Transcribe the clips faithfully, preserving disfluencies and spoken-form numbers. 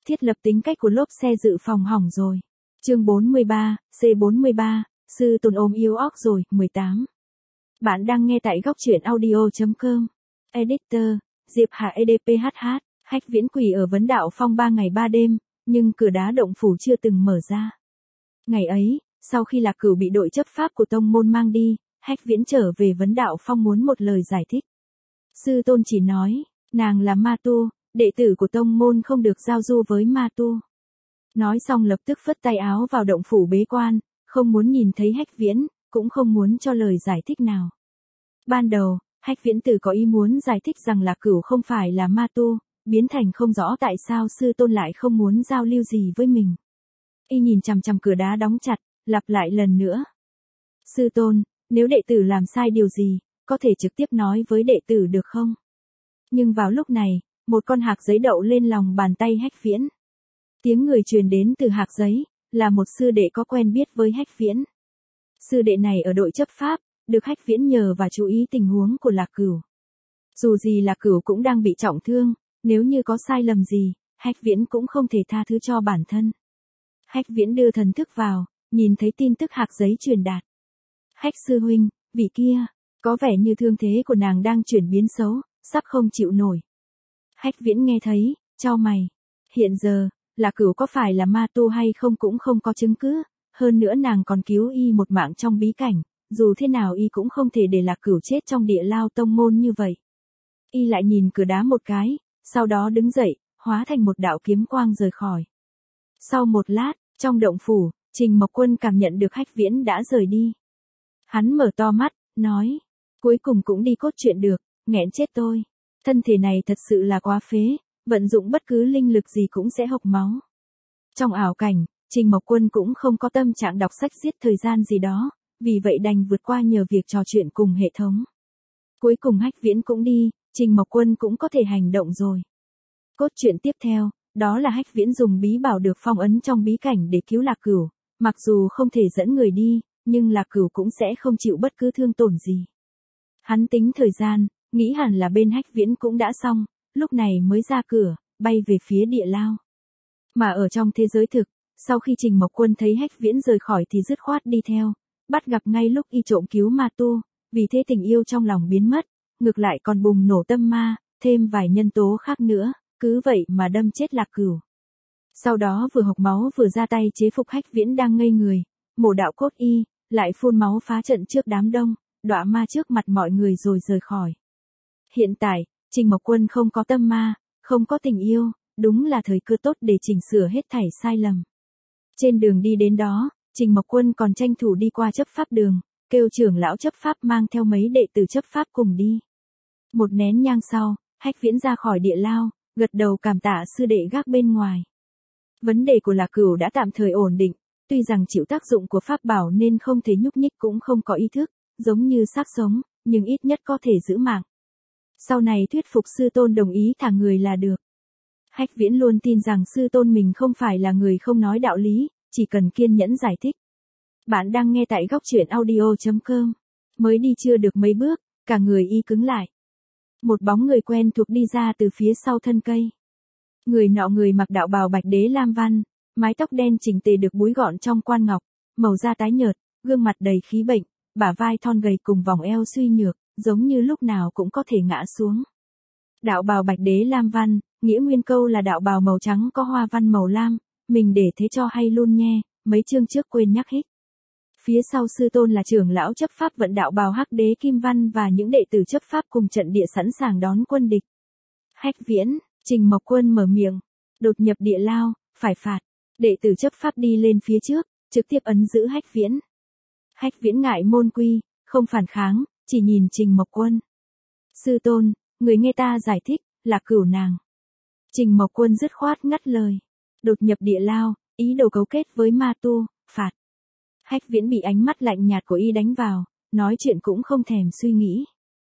thiết lập tính cách của lốp xe dự phòng hỏng rồi. Chương bốn mươi ba, C bốn mươi ba, sư tôn ôm yêu óc rồi, mười tám. Bạn đang nghe tại góc truyện audio chấm com. Editor, Diệp Hà e đê pê hát hát, Hách Viễn quỳ ở Vấn Đạo Phong ba ngày ba đêm, nhưng cửa đá động phủ chưa từng mở ra. Ngày ấy, sau khi Lạc Cửu bị đội chấp pháp của tông môn mang đi, Hách Viễn trở về Vấn Đạo Phong muốn một lời giải thích. Sư tôn chỉ nói, nàng là ma tu, đệ tử của tông môn không được giao du với ma tu. Nói xong lập tức phất tay áo vào động phủ bế quan, không muốn nhìn thấy Hách Viễn, cũng không muốn cho lời giải thích nào. Ban đầu, Hách Viễn Tử có ý muốn giải thích rằng Lạc Cửu không phải là ma tu, biến thành không rõ tại sao sư tôn lại không muốn giao lưu gì với mình. Y nhìn chằm chằm cửa đá đóng chặt, lặp lại lần nữa. Sư tôn, nếu đệ tử làm sai điều gì, có thể trực tiếp nói với đệ tử được không? Nhưng vào lúc này, một con hạc giấy đậu lên lòng bàn tay Hách Viễn. Tiếng người truyền đến từ hạc giấy, là một sư đệ có quen biết với Hách Viễn. Sư đệ này ở đội chấp pháp, được Hách Viễn nhờ và chú ý tình huống của Lạc Cửu. Dù gì Lạc Cửu cũng đang bị trọng thương, nếu như có sai lầm gì, Hách Viễn cũng không thể tha thứ cho bản thân. Hách Viễn đưa thần thức vào, nhìn thấy tin tức hạc giấy truyền đạt. Hách sư huynh, vị kia, có vẻ như thương thế của nàng đang chuyển biến xấu, sắp không chịu nổi. Hách Viễn nghe thấy, chau mày. Hiện giờ, Lạc Cửu có phải là ma tu hay không cũng không có chứng cứ, hơn nữa nàng còn cứu y một mạng trong bí cảnh, dù thế nào y cũng không thể để Lạc Cửu chết trong địa lao tông môn như vậy. Y lại nhìn cửa đá một cái, sau đó đứng dậy, hóa thành một đạo kiếm quang rời khỏi. Sau một lát, trong động phủ, Trình Mộc Quân cảm nhận được Hách Viễn đã rời đi. Hắn mở to mắt, nói, cuối cùng cũng đi cốt truyện được, nghẹn chết tôi. Thân thể này thật sự là quá phế, vận dụng bất cứ linh lực gì cũng sẽ hộc máu. Trong ảo cảnh, Trình Mộc Quân cũng không có tâm trạng đọc sách giết thời gian gì đó, vì vậy đành vượt qua nhờ việc trò chuyện cùng hệ thống. Cuối cùng Hách Viễn cũng đi, Trình Mộc Quân cũng có thể hành động rồi. Cốt truyện tiếp theo, đó là Hách Viễn dùng bí bảo được phong ấn trong bí cảnh để cứu Lạc Cửu, mặc dù không thể dẫn người đi, nhưng Lạc Cửu cũng sẽ không chịu bất cứ thương tổn gì. Hắn tính thời gian, nghĩ hẳn là bên Hách Viễn cũng đã xong, lúc này mới ra cửa, bay về phía địa lao. Mà ở trong thế giới thực, sau khi Trình Mộc Quân thấy Hách Viễn rời khỏi thì dứt khoát đi theo, bắt gặp ngay lúc y trộm cứu ma tu, vì thế tình yêu trong lòng biến mất, ngược lại còn bùng nổ tâm ma, thêm vài nhân tố khác nữa, cứ vậy mà đâm chết Lạc Cửu. Sau đó vừa hộc máu vừa ra tay chế phục Hách Viễn đang ngây người, mổ đạo cốt y, lại phun máu phá trận trước đám đông, đọa ma trước mặt mọi người rồi rời khỏi. Hiện tại, Trình Mộc Quân không có tâm ma, không có tình yêu, đúng là thời cơ tốt để chỉnh sửa hết thảy sai lầm. Trên đường đi đến đó, Trình Mộc Quân còn tranh thủ đi qua chấp pháp đường, kêu trưởng lão chấp pháp mang theo mấy đệ tử chấp pháp cùng đi. Một nén nhang sau, Hách Viễn ra khỏi địa lao, gật đầu cảm tạ sư đệ gác bên ngoài. Vấn đề của Lạc Cửu đã tạm thời ổn định, tuy rằng chịu tác dụng của pháp bảo nên không thể nhúc nhích cũng không có ý thức, giống như xác sống, nhưng ít nhất có thể giữ mạng. Sau này thuyết phục sư tôn đồng ý thả người là được. Hách Viễn luôn tin rằng sư tôn mình không phải là người không nói đạo lý, chỉ cần kiên nhẫn giải thích. Bạn đang nghe tại góc truyện audio chấm com. Mới đi chưa được mấy bước, cả người y cứng lại. Một bóng người quen thuộc đi ra từ phía sau thân cây. Người nọ người mặc đạo bào bạch đế lam văn, mái tóc đen chỉnh tề được búi gọn trong quan ngọc, màu da tái nhợt, gương mặt đầy khí bệnh, bả vai thon gầy cùng vòng eo suy nhược, giống như lúc nào cũng có thể ngã xuống. Đạo bào bạch đế lam văn, nghĩa nguyên câu là đạo bào màu trắng có hoa văn màu lam, mình để thế cho hay luôn nghe, mấy chương trước quên nhắc hích. Phía sau sư tôn là trưởng lão chấp pháp vận đạo bào hắc đế kim văn và những đệ tử chấp pháp cùng trận địa sẵn sàng đón quân địch. Hách Viễn, Trình Mộc Quân mở miệng, đột nhập địa lao, phải phạt. Đệ tử chấp pháp đi lên phía trước, trực tiếp ấn giữ Hách Viễn. Hách Viễn ngại môn quy, không phản kháng, chỉ nhìn Trình Mộc Quân. Sư tôn, người nghe ta giải thích, là Cửu nàng. Trình Mộc Quân dứt khoát ngắt lời. Đột nhập địa lao, ý đồ cấu kết với ma tu, phạt. Hách Viễn bị ánh mắt lạnh nhạt của y đánh vào, nói chuyện cũng không thèm suy nghĩ.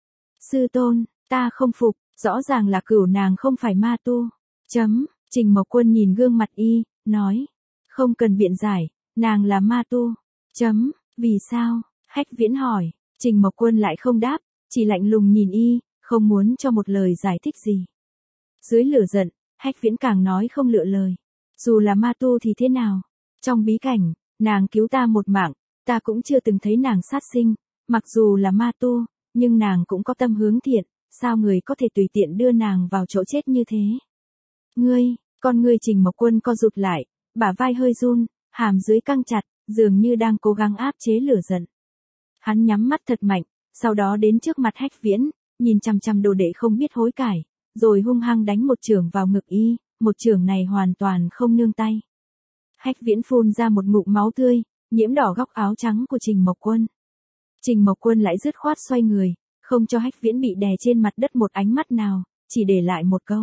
Sư tôn, ta không phục, rõ ràng là Cửu nàng không phải ma tu. Chấm, Trình Mộc Quân nhìn gương mặt y, nói. Không cần biện giải, nàng là ma tu. Chấm, vì sao? Hách Viễn hỏi, Trình Mộc Quân lại không đáp, chỉ lạnh lùng nhìn y, không muốn cho một lời giải thích gì. Dưới lửa giận, Hách Viễn càng nói không lựa lời. Dù là ma tu thì thế nào? Trong bí cảnh, nàng cứu ta một mạng, ta cũng chưa từng thấy nàng sát sinh, mặc dù là ma tu, nhưng nàng cũng có tâm hướng thiện, sao người có thể tùy tiện đưa nàng vào chỗ chết như thế? Ngươi, con ngươi Trình Mộc Quân co rụt lại, bả vai hơi run, hàm dưới căng chặt, dường như đang cố gắng áp chế lửa giận. Hắn nhắm mắt thật mạnh, sau đó đến trước mặt Hách Viễn, nhìn chằm chằm đồ đệ không biết hối cải, rồi hung hăng đánh một chưởng vào ngực y, một chưởng này hoàn toàn không nương tay. Hách Viễn phun ra một ngụm máu tươi, nhiễm đỏ góc áo trắng của Trình Mộc Quân. Trình Mộc Quân lại dứt khoát xoay người, không cho Hách Viễn bị đè trên mặt đất một ánh mắt nào, chỉ để lại một câu.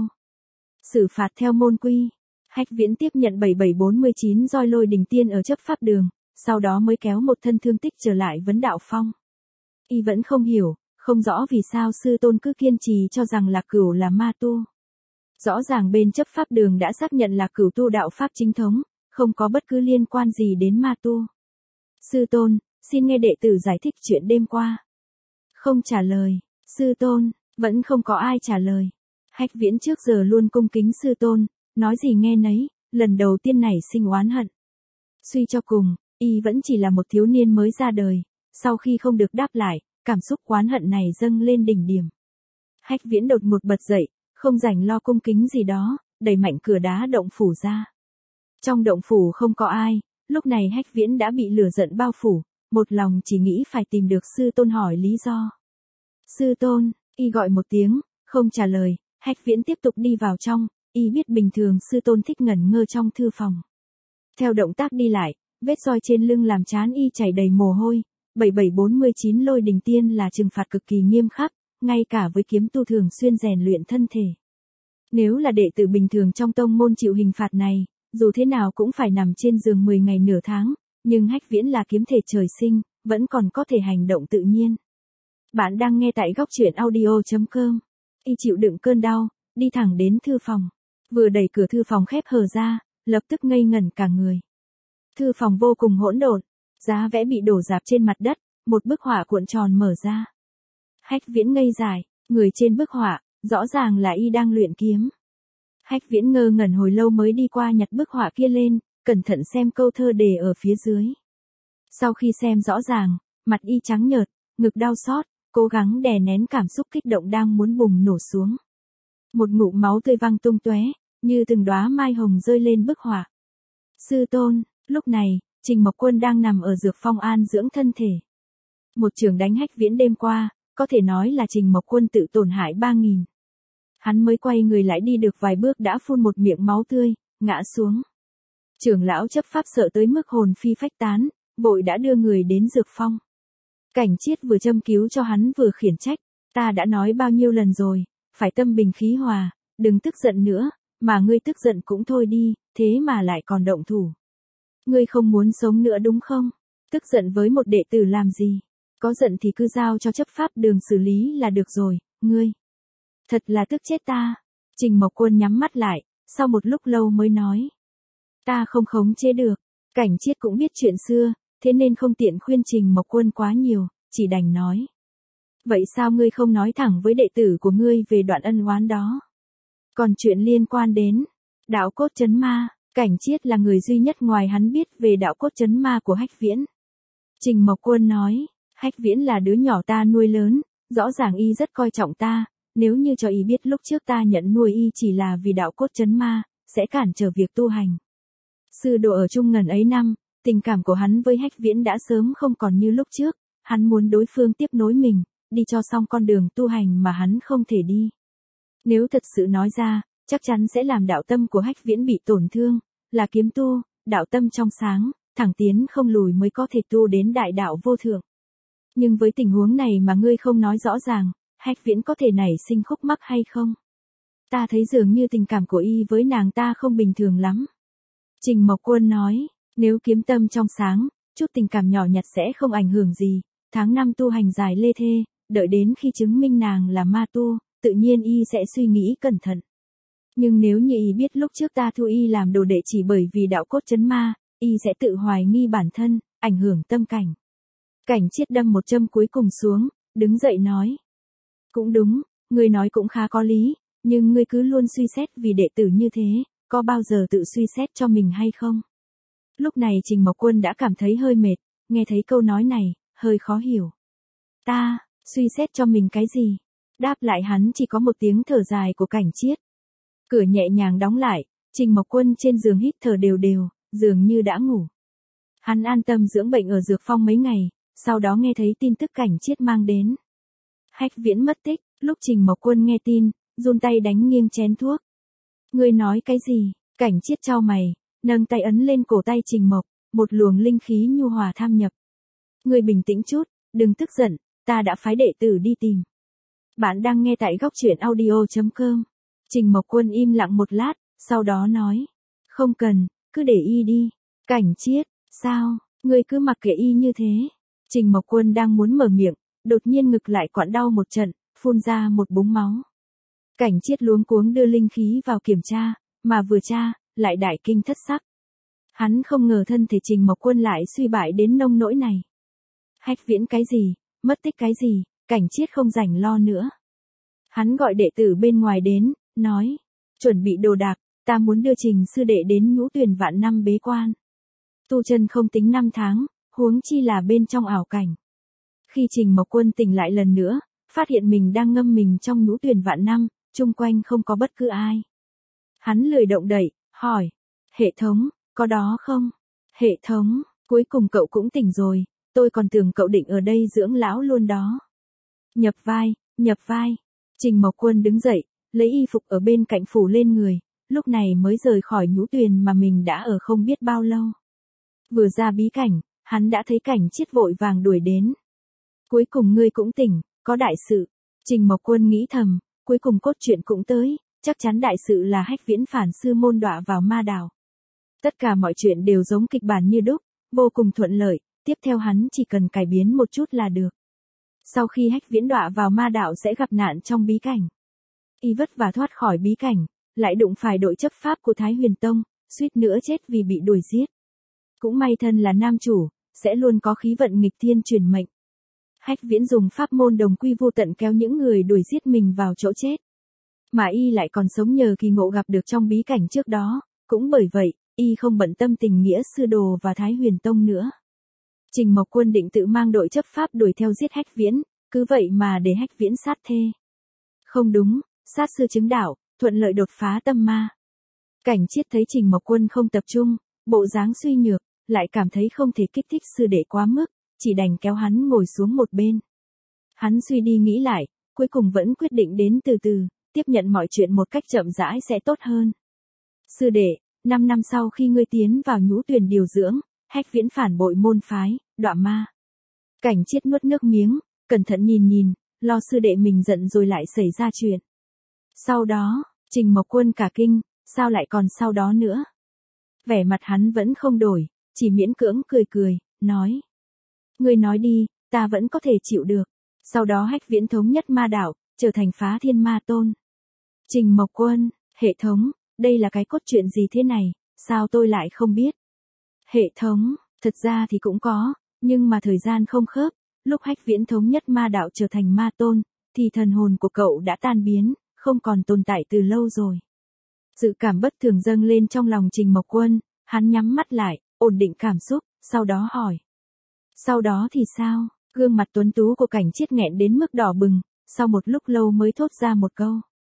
Xử phạt theo môn quy. Hách Viễn tiếp nhận bảy bảy bốn mươi chín roi lôi đình tiên ở chấp pháp đường, sau đó mới kéo một thân thương tích trở lại vấn đạo phong. Y vẫn không hiểu, không rõ vì sao sư tôn cứ kiên trì cho rằng Lạc Cửu là ma tu. Rõ ràng bên chấp pháp đường đã xác nhận Lạc Cửu tu đạo pháp chính thống, không có bất cứ liên quan gì đến ma tu. Sư tôn, xin nghe đệ tử giải thích chuyện đêm qua. Không trả lời, sư tôn, vẫn không có ai trả lời. Hách Viễn trước giờ luôn cung kính sư tôn, nói gì nghe nấy, lần đầu tiên nảy sinh oán hận. Suy cho cùng, y vẫn chỉ là một thiếu niên mới ra đời, sau khi không được đáp lại, cảm xúc oán hận này dâng lên đỉnh điểm. Hách Viễn đột ngột bật dậy, không rảnh lo cung kính gì đó, đẩy mạnh cửa đá động phủ ra. Trong động phủ không có ai, lúc này Hách Viễn đã bị lửa giận bao phủ, một lòng chỉ nghĩ phải tìm được sư tôn hỏi lý do. Sư tôn, y gọi một tiếng, không trả lời, Hách Viễn tiếp tục đi vào trong, y biết bình thường sư tôn thích ngẩn ngơ trong thư phòng. Theo động tác đi lại, vết roi trên lưng làm trán y chảy đầy mồ hôi, bảy bảy bốn mươi chín lôi đình tiên là trừng phạt cực kỳ nghiêm khắc, ngay cả với kiếm tu thường xuyên rèn luyện thân thể. Nếu là đệ tử bình thường trong tông môn chịu hình phạt này, dù thế nào cũng phải nằm trên giường mười ngày nửa tháng, nhưng Hách Viễn là kiếm thể trời sinh, vẫn còn có thể hành động tự nhiên. Bạn đang nghe tại góc truyện audio chấm com. Y chịu đựng cơn đau, đi thẳng đến thư phòng. Vừa đẩy cửa thư phòng khép hờ ra, lập tức ngây ngẩn cả người. Thư phòng vô cùng hỗn độn, giá vẽ bị đổ rạp trên mặt đất, một bức họa cuộn tròn mở ra. Hách Viễn ngây dại, người trên bức họa, rõ ràng là y đang luyện kiếm. Hách Viễn ngơ ngẩn hồi lâu mới đi qua nhặt bức họa kia lên, cẩn thận xem câu thơ đề ở phía dưới. Sau khi xem rõ ràng, mặt y trắng nhợt, ngực đau xót, cố gắng đè nén cảm xúc kích động đang muốn bùng nổ xuống. Một ngụm máu tươi văng tung tóe, như từng đóa mai hồng rơi lên bức họa. Sư tôn, lúc này, Trình Mộc Quân đang nằm ở dược phong an dưỡng thân thể. Một chưởng đánh Hách Viễn đêm qua, có thể nói là Trình Mộc Quân tự tổn hại ba nghìn. Hắn mới quay người lại đi được vài bước đã phun một miệng máu tươi, ngã xuống. Trưởng lão chấp pháp sợ tới mức hồn phi phách tán, vội đã đưa người đến dược phong. Cảnh Chiết vừa châm cứu cho hắn vừa khiển trách, ta đã nói bao nhiêu lần rồi, phải tâm bình khí hòa, đừng tức giận nữa, mà ngươi tức giận cũng thôi đi, thế mà lại còn động thủ. Ngươi không muốn sống nữa đúng không? Tức giận với một đệ tử làm gì? Có giận thì cứ giao cho chấp pháp đường xử lý là được rồi, ngươi. Thật là tức chết ta. Trình Mộc Quân nhắm mắt lại, sau một lúc lâu mới nói. Ta không khống chế được, Cảnh Chiết cũng biết chuyện xưa, thế nên không tiện khuyên Trình Mộc Quân quá nhiều, chỉ đành nói. Vậy sao ngươi không nói thẳng với đệ tử của ngươi về đoạn ân oán đó? Còn chuyện liên quan đến đạo cốt trấn ma, Cảnh Chiết là người duy nhất ngoài hắn biết về đạo cốt trấn ma của Hách Viễn. Trình Mộc Quân nói, Hách Viễn là đứa nhỏ ta nuôi lớn, rõ ràng y rất coi trọng ta, nếu như cho y biết lúc trước ta nhận nuôi y chỉ là vì đạo cốt trấn ma, sẽ cản trở việc tu hành. Sư đồ ở chung ngần ấy năm, tình cảm của hắn với Hách Viễn đã sớm không còn như lúc trước, hắn muốn đối phương tiếp nối mình, đi cho xong con đường tu hành mà hắn không thể đi. Nếu thật sự nói ra, chắc chắn sẽ làm đạo tâm của Hách Viễn bị tổn thương, là kiếm tu, đạo tâm trong sáng, thẳng tiến không lùi mới có thể tu đến đại đạo vô thượng. Nhưng với tình huống này mà ngươi không nói rõ ràng, Hách Viễn có thể nảy sinh khúc mắc hay không? Ta thấy dường như tình cảm của y với nàng ta không bình thường lắm. Trình Mộc Quân nói, nếu kiếm tâm trong sáng, chút tình cảm nhỏ nhặt sẽ không ảnh hưởng gì, tháng năm tu hành dài lê thê, đợi đến khi chứng minh nàng là ma tu, tự nhiên y sẽ suy nghĩ cẩn thận. Nhưng nếu như y biết lúc trước ta thu y làm đồ đệ chỉ bởi vì đạo cốt trấn ma, y sẽ tự hoài nghi bản thân, ảnh hưởng tâm cảnh. Cảnh Chiết đâm một châm cuối cùng xuống, đứng dậy nói. Cũng đúng, ngươi nói cũng khá có lý, nhưng ngươi cứ luôn suy xét vì đệ tử như thế, có bao giờ tự suy xét cho mình hay không? Lúc này Trình Mộc Quân đã cảm thấy hơi mệt, nghe thấy câu nói này, hơi khó hiểu. Ta, suy xét cho mình cái gì? Đáp lại hắn chỉ có một tiếng thở dài của Cảnh Chiết. Cửa nhẹ nhàng đóng lại, Trình Mộc Quân trên giường hít thở đều đều, dường như đã ngủ. Hắn an tâm dưỡng bệnh ở Dược Phong mấy ngày, sau đó nghe thấy tin tức Cảnh Chiết mang đến. Hách Viễn mất tích, lúc Trình Mộc Quân nghe tin, run tay đánh nghiêng chén thuốc. Ngươi nói cái gì? Cảnh Chiết chau mày, nâng tay ấn lên cổ tay Trình Mộc, một luồng linh khí nhu hòa tham nhập. Ngươi bình tĩnh chút, đừng tức giận, ta đã phái đệ tử đi tìm. Bạn đang nghe tại góc truyện audio chấm com. Trình Mộc Quân im lặng một lát, sau đó nói. Không cần, cứ để y đi. Cảnh Chiết, sao, ngươi cứ mặc kệ y như thế. Trình Mộc Quân đang muốn mở miệng, đột nhiên ngực lại quặn đau một trận, phun ra một búng máu. Cảnh Chiết luống cuống đưa linh khí vào kiểm tra, mà vừa tra, lại đại kinh thất sắc. Hắn không ngờ thân thể Trình Mộc Quân lại suy bại đến nông nỗi này. Hách Viễn cái gì, mất tích cái gì, Cảnh Chiết không rảnh lo nữa. Hắn gọi đệ tử bên ngoài đến, nói, chuẩn bị đồ đạc, ta muốn đưa Trình sư đệ đến Nhũ Tuyền vạn năm bế quan. Tu chân không tính năm tháng, huống chi là bên trong ảo cảnh. Khi Trình Mộc Quân tỉnh lại lần nữa, phát hiện mình đang ngâm mình trong Nhũ Tuyền vạn năm, chung quanh không có bất cứ ai. Hắn lười động đậy, hỏi, hệ thống, có đó không? Hệ thống, cuối cùng cậu cũng tỉnh rồi, tôi còn tưởng cậu định ở đây dưỡng lão luôn đó. Nhập vai, nhập vai. Trình Mộc Quân đứng dậy, lấy y phục ở bên cạnh phủ lên người, lúc này mới rời khỏi Nhũ Tuyền mà mình đã ở không biết bao lâu. Vừa ra bí cảnh, hắn đã thấy Cảnh Chiết vội vàng đuổi đến. Cuối cùng ngươi cũng tỉnh, có đại sự. Trình Mộc Quân nghĩ thầm, cuối cùng cốt truyện cũng tới, chắc chắn đại sự là Hách Viễn phản sư môn đọa vào ma đảo. Tất cả mọi chuyện đều giống kịch bản như đúc, vô cùng thuận lợi, tiếp theo hắn chỉ cần cải biến một chút là được. Sau khi Hách Viễn đọa vào ma đạo sẽ gặp nạn trong bí cảnh. Y vất vả thoát khỏi bí cảnh, lại đụng phải đội chấp pháp của Thái Huyền Tông, suýt nữa chết vì bị đuổi giết. Cũng may thân là nam chủ, sẽ luôn có khí vận nghịch thiên truyền mệnh. Hách Viễn dùng pháp môn đồng quy vô tận kéo những người đuổi giết mình vào chỗ chết. Mà y lại còn sống nhờ kỳ ngộ gặp được trong bí cảnh trước đó, cũng bởi vậy, y không bận tâm tình nghĩa sư đồ và Thái Huyền Tông nữa. Trình Mộc Quân định tự mang đội chấp pháp đuổi theo giết Hách Viễn, cứ vậy mà để Hách Viễn sát thê. Không đúng, sát sư chứng đạo, thuận lợi đột phá tâm ma. Cảnh Chiết thấy Trình Mộc Quân không tập trung, bộ dáng suy nhược, lại cảm thấy không thể kích thích sư đệ quá mức, chỉ đành kéo hắn ngồi xuống một bên. Hắn suy đi nghĩ lại, cuối cùng vẫn quyết định đến từ từ, tiếp nhận mọi chuyện một cách chậm rãi sẽ tốt hơn. Sư đệ, năm năm sau khi ngươi tiến vào Nhũ Tuyền điều dưỡng, Hách Viễn phản bội môn phái, đọa ma. Cảnh Chiết nuốt nước miếng, cẩn thận nhìn nhìn, lo sư đệ mình giận rồi lại xảy ra chuyện. Sau đó, Trình Mộc Quân cả kinh, sao lại còn sau đó nữa? Vẻ mặt hắn vẫn không đổi, chỉ miễn cưỡng cười cười, nói. Ngươi nói đi, ta vẫn có thể chịu được. Sau đó Hách Viễn thống nhất ma đạo, trở thành Phá Thiên Ma Tôn. Trình Mộc Quân, hệ thống, đây là cái cốt truyện gì thế này, sao tôi lại không biết? Hệ thống, thật ra thì cũng có, nhưng mà thời gian không khớp, lúc Hách Viễn thống nhất ma đạo trở thành ma tôn, thì thần hồn của cậu đã tan biến, không còn tồn tại từ lâu rồi. Dự cảm bất thường dâng lên trong lòng Trình Mộc Quân, hắn nhắm mắt lại, ổn định cảm xúc, sau đó hỏi. Sau đó thì sao? Gương mặt tuấn tú của Cảnh Chiết nghẹn đến mức đỏ bừng, sau một lúc lâu mới thốt ra một câu.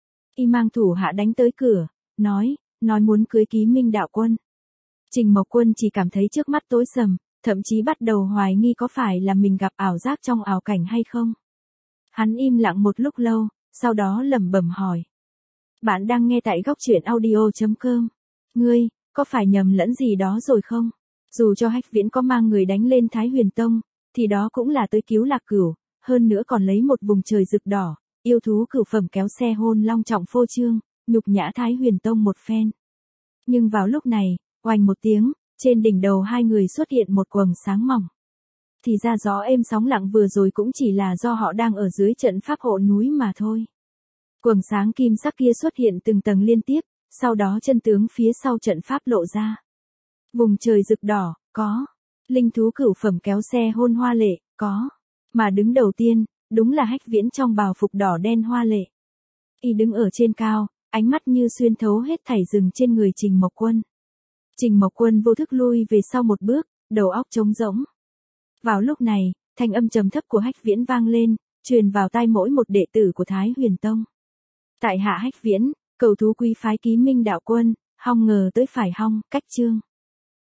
Y mang thủ hạ đánh tới cửa, nói, nói muốn cưới Ký Minh đạo quân. Trình Mộc Quân chỉ cảm thấy trước mắt tối sầm, thậm chí bắt đầu hoài nghi có phải là mình gặp ảo giác trong ảo cảnh hay không. Hắn im lặng một lúc lâu, sau đó lẩm bẩm hỏi. Bạn đang nghe tại góc truyện audio chấm com. Ngươi, có phải nhầm lẫn gì đó rồi không? Dù cho Hách Viễn có mang người đánh lên Thái Huyền Tông, thì đó cũng là tới cứu Lạc Cửu, hơn nữa còn lấy một vùng trời rực đỏ, yêu thú cửu phẩm kéo xe hôn long trọng phô trương, nhục nhã Thái Huyền Tông một phen. Nhưng vào lúc này, oanh một tiếng, trên đỉnh đầu hai người xuất hiện một quầng sáng mỏng. Thì ra gió êm sóng lặng vừa rồi cũng chỉ là do họ đang ở dưới trận pháp hộ núi mà thôi. Quầng sáng kim sắc kia xuất hiện từng tầng liên tiếp, sau đó chân tướng phía sau trận pháp lộ ra. Vùng trời rực đỏ, có. Linh thú cửu phẩm kéo xe hôn hoa lệ, có. Mà đứng đầu tiên, đúng là Hách Viễn trong bào phục đỏ đen hoa lệ. Y đứng ở trên cao, ánh mắt như xuyên thấu hết thảy rừng trên người Trình Mộc Quân. Trình Mộc Quân vô thức lui về sau một bước, đầu óc trống rỗng. Vào lúc này, thanh âm trầm thấp của Hách Viễn vang lên, truyền vào tai mỗi một đệ tử của Thái Huyền Tông. Tại hạ Hách Viễn, cầu thú quý phái Ký Minh đạo quân, hong ngờ tới phải hong, cách chương.